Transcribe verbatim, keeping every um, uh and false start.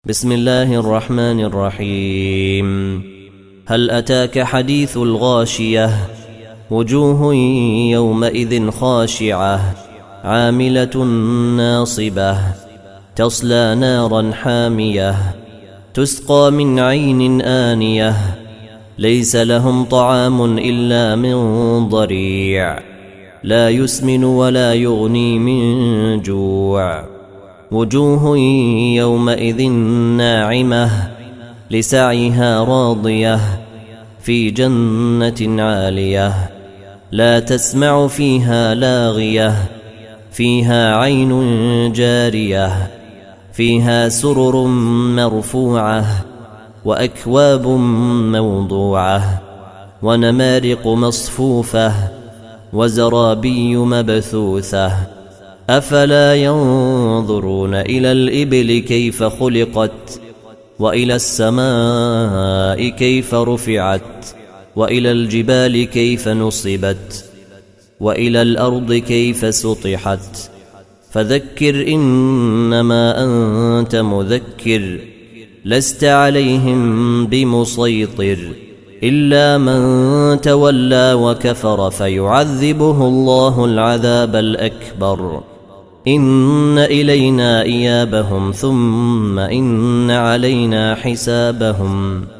بسم الله الرحمن الرحيم. هل أتاك حديث الغاشية؟ وجوه يومئذ خاشعة عاملة ناصبة تصلى نارا حامية تسقى من عين آنية ليس لهم طعام إلا من ضريع لا يسمن ولا يغني من جوع. وجوه يومئذ ناعمة لسعيها راضية في جنة عالية لا تسمع فيها لاغية فيها عين جارية فيها سرر مرفوعة وأكواب موضوعة ونمارق مصفوفة وزرابي مبثوثة. أفلا ينظرون إلى الإبل كيف خلقت وإلى السماء كيف رفعت وإلى الجبال كيف نصبت وإلى الأرض كيف سطحت. فذكر إنما أنت مذكر لست عليهم بمسيطر إلا من تولى وكفر فيعذبه الله العذاب الأكبر. إن إلينا إيابهم ثم إن علينا حسابهم.